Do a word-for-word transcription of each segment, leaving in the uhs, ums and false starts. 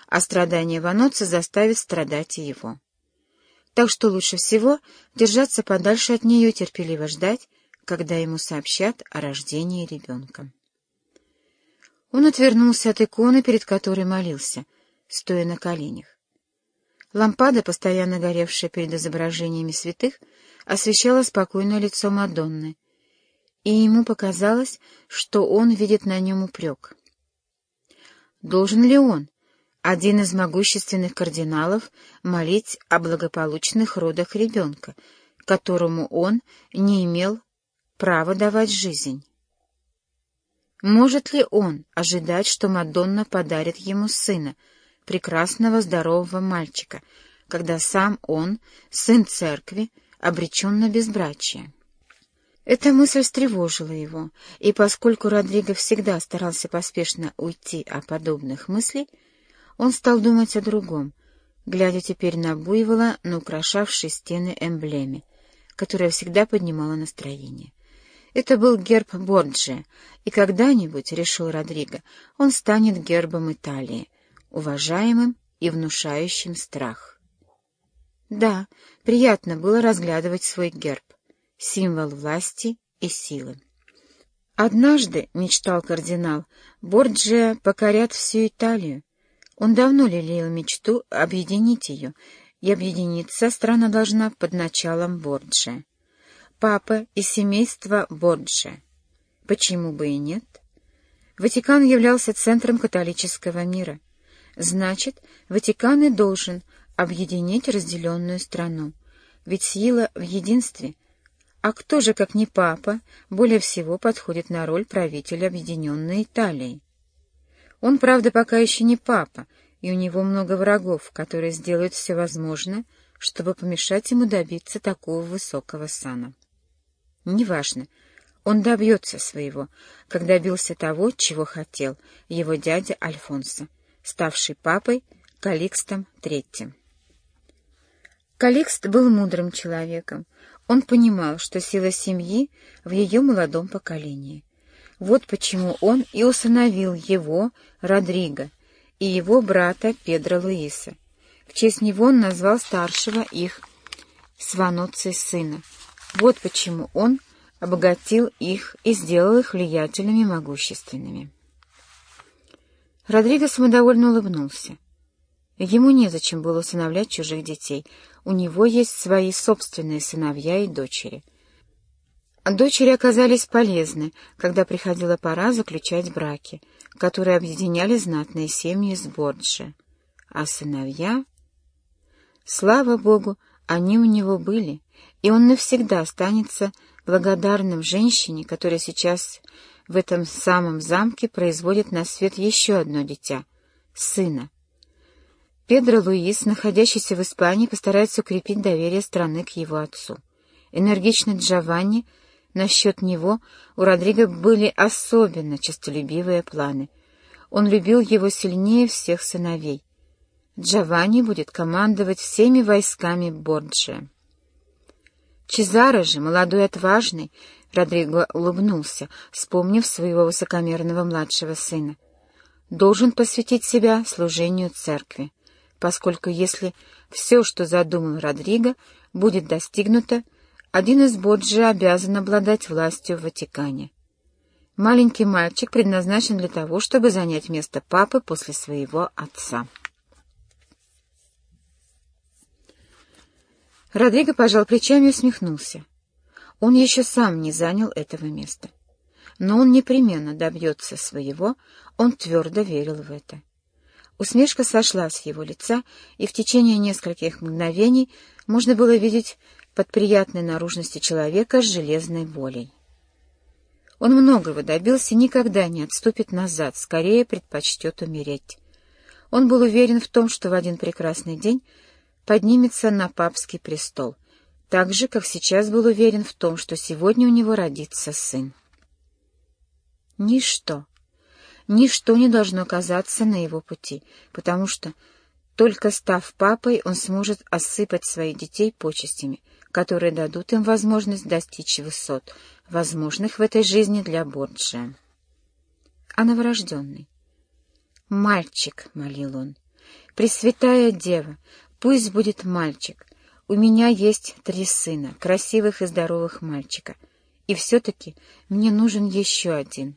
а страдание Ваноца заставит страдать и его. Так что лучше всего держаться подальше от нее и терпеливо ждать, когда ему сообщат о рождении ребенка. Он отвернулся от иконы, перед которой молился, стоя на коленях. Лампада, постоянно горевшая перед изображениями святых, освещала спокойное лицо Мадонны, и ему показалось, что он видит на нем упрек. Должен ли он, один из могущественных кардиналов, молить о благополучных родах ребенка, которому он не имел права давать жизнь? Может ли он ожидать, что Мадонна подарит ему сына, прекрасного здорового мальчика, когда сам он, сын церкви, обречен на безбрачие? Эта мысль встревожила его, и поскольку Родриго всегда старался поспешно уйти от подобных мыслей, он стал думать о другом, глядя теперь на буйвола, на украшавшей стены эмблеме, которая всегда поднимала настроение. Это был герб Борджиа, и когда-нибудь, — решил Родриго, — он станет гербом Италии, уважаемым и внушающим страх. Да, приятно было разглядывать свой герб, символ власти и силы. Однажды, — мечтал кардинал, — Борджиа покорят всю Италию. Он давно лелеял мечту объединить ее, и объединиться страна должна под началом Борджиа. Папа и семейство Борджиа. Почему бы и нет? Ватикан являлся центром католического мира. Значит, Ватикан и должен объединить разделенную страну, ведь сила в единстве. А кто же, как не папа, более всего подходит на роль правителя объединенной Италии? Он, правда, пока еще не папа, и у него много врагов, которые сделают все возможное, чтобы помешать ему добиться такого высокого сана. Неважно, он добьется своего, как добился того, чего хотел его дядя Альфонсо, ставший папой Каликстом Третьим. Каликст был мудрым человеком. Он понимал, что сила семьи в ее молодом поколении. Вот почему он и усыновил его, Родриго, и его брата Педро Луиса. В честь него он назвал старшего их с Ваноцци сына. Вот почему он обогатил их и сделал их влиятельными и могущественными. Родриго самодовольно улыбнулся. Ему незачем было усыновлять чужих детей. У него есть свои собственные сыновья и дочери. Дочери оказались полезны, когда приходила пора заключать браки, которые объединяли знатные семьи с Борджиа. А сыновья... Слава Богу, они у него были, и он навсегда останется благодарным женщине, которая сейчас в этом самом замке производит на свет еще одно дитя — сына. Педро Луис, находящийся в Испании, постарается укрепить доверие страны к его отцу. Энергичный Джованни, насчет него у Родриго были особенно честолюбивые планы. Он любил его сильнее всех сыновей. Джованни будет командовать всеми войсками Борджиа. Чезаро же, молодой и отважный, Родриго улыбнулся, вспомнив своего высокомерного младшего сына, должен посвятить себя служению церкви, поскольку если все, что задумал Родриго, будет достигнуто, один из Борджиа обязан обладать властью в Ватикане. Маленький мальчик предназначен для того, чтобы занять место папы после своего отца. Родриго пожал плечами и усмехнулся. Он еще сам не занял этого места. Но он непременно добьется своего, он твердо верил в это. Усмешка сошла с его лица, и в течение нескольких мгновений можно было видеть под приятной наружностью человека с железной волей. Он многого добился и никогда не отступит назад, скорее предпочтет умереть. Он был уверен в том, что в один прекрасный день поднимется на папский престол, так же, как сейчас был уверен в том, что сегодня у него родится сын. Ничто, ничто не должно оказаться на его пути, потому что, только став папой, он сможет осыпать своих детей почестями, которые дадут им возможность достичь высот, возможных в этой жизни для Борджиа. А новорожденный? «Мальчик», — молил он, «Пресвятая Дева, пусть будет мальчик. У меня есть три сына, красивых и здоровых мальчика. И все-таки мне нужен еще один».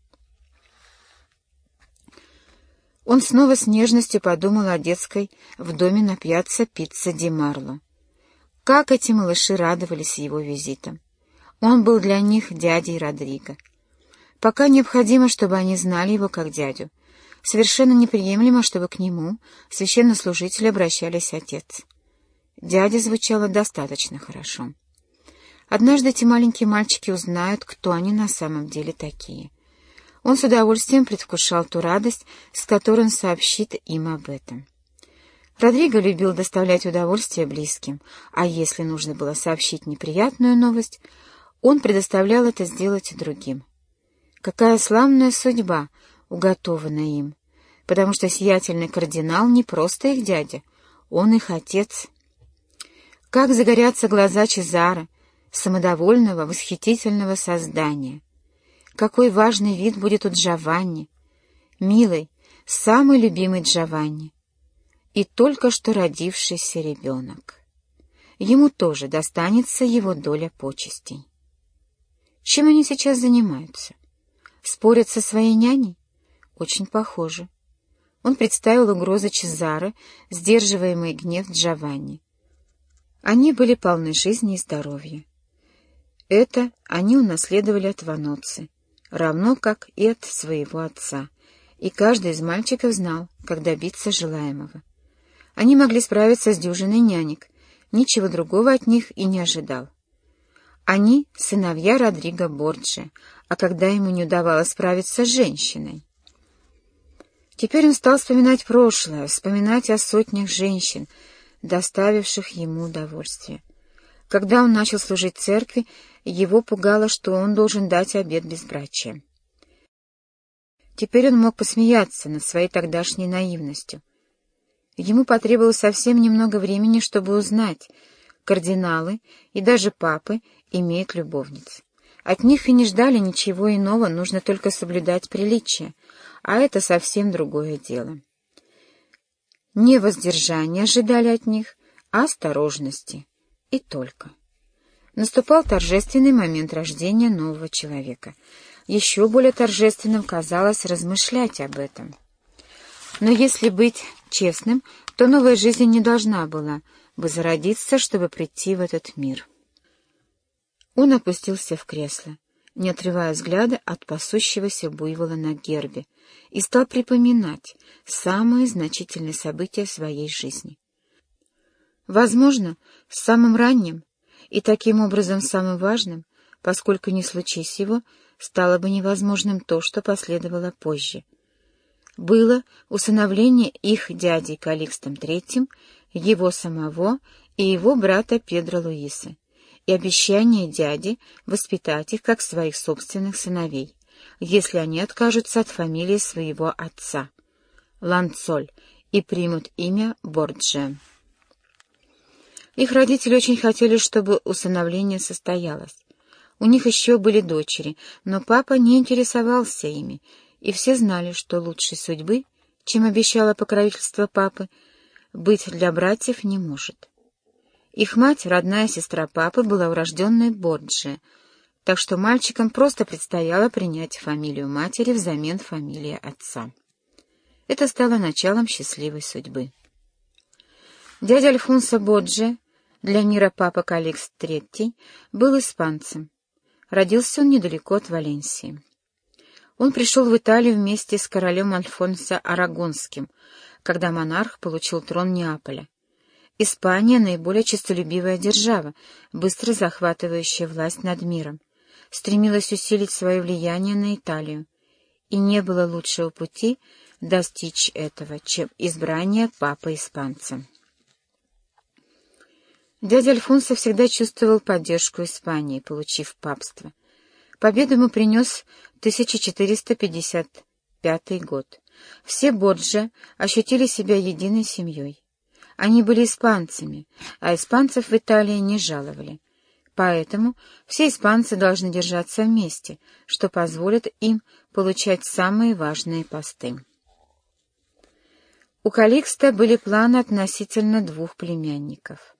Он снова с нежностью подумал о детской в доме на пьяцца Пицца ди Марло. Как эти малыши радовались его визитам. Он был для них дядей Родриго. Пока необходимо, чтобы они знали его как дядю. Совершенно неприемлемо, чтобы к нему, священнослужителю, обращались отец. Дядя звучало достаточно хорошо. Однажды эти маленькие мальчики узнают, кто они на самом деле такие. Он с удовольствием предвкушал ту радость, с которой он сообщит им об этом. Родриго любил доставлять удовольствие близким, а если нужно было сообщить неприятную новость, он предоставлял это сделать и другим. Какая славная судьба уготована им, потому что сиятельный кардинал не просто их дядя, он их отец. Как загорятся глаза Чезаро, самодовольного, восхитительного создания! Какой важный вид будет у Джованни, милый, самый любимый Джованни, и только что родившийся ребенок. Ему тоже достанется его доля почестей. Чем они сейчас занимаются? Спорят со своей няней? Очень похоже. Он представил угрозы Чезаро, сдерживаемый гнев Джованни. Они были полны жизни и здоровья. Это они унаследовали от Ваноцци, равно как и от своего отца, и каждый из мальчиков знал, как добиться желаемого. Они могли справиться с дюжиной нянек, ничего другого от них и не ожидал. Они — сыновья Родриго Борджиа, а когда ему не удавалось справиться с женщиной? Теперь он стал вспоминать прошлое, вспоминать о сотнях женщин, доставивших ему удовольствие. Когда он начал служить церкви, его пугало, что он должен дать обет безбрачия. Теперь он мог посмеяться над своей тогдашней наивностью. Ему потребовалось совсем немного времени, чтобы узнать, кардиналы и даже папы имеют любовниц. От них и не ждали ничего иного, нужно только соблюдать приличие, а это совсем другое дело. Не воздержания ожидали от них, а осторожности. И только. Наступал торжественный момент рождения нового человека. Еще более торжественным казалось размышлять об этом. Но если быть честным, то новая жизнь не должна была бы зародиться, чтобы прийти в этот мир. Он опустился в кресло, не отрывая взгляда от пасущегося буйвола на гербе, и стал припоминать самые значительные события своей жизни. Возможно, самым ранним и таким образом самым важным, поскольку не случись его, стало бы невозможным то, что последовало позже. Было усыновление их дядей Каликстом Третьим, его самого и его брата Педро Луиса, и обещание дяди воспитать их как своих собственных сыновей, если они откажутся от фамилии своего отца, Ланцоль, и примут имя Борджиа. Их родители очень хотели, чтобы усыновление состоялось. У них еще были дочери, но папа не интересовался ими, и все знали, что лучшей судьбы, чем обещало покровительство папы, быть для братьев не может. Их мать, родная сестра папы, была урожденной Борджиа, так что мальчикам просто предстояло принять фамилию матери взамен фамилии отца. Это стало началом счастливой судьбы. Дядя Альфонсо Борджиа, для мира папа Каликст Третий, был испанцем. Родился он недалеко от Валенсии. Он пришел в Италию вместе с королем Альфонсо Арагонским, когда монарх получил трон Неаполя. Испания — наиболее честолюбивая держава, быстро захватывающая власть над миром, стремилась усилить свое влияние на Италию, и не было лучшего пути достичь этого, чем избрание папы-испанца. Дядя Альфонсо всегда чувствовал поддержку Испании, получив папство. Победу ему принес тысяча четыреста пятьдесят пятый год. Все Борджиа ощутили себя единой семьей. Они были испанцами, а испанцев в Италии не жаловали. Поэтому все испанцы должны держаться вместе, что позволит им получать самые важные посты. У Каликста были планы относительно двух племянников.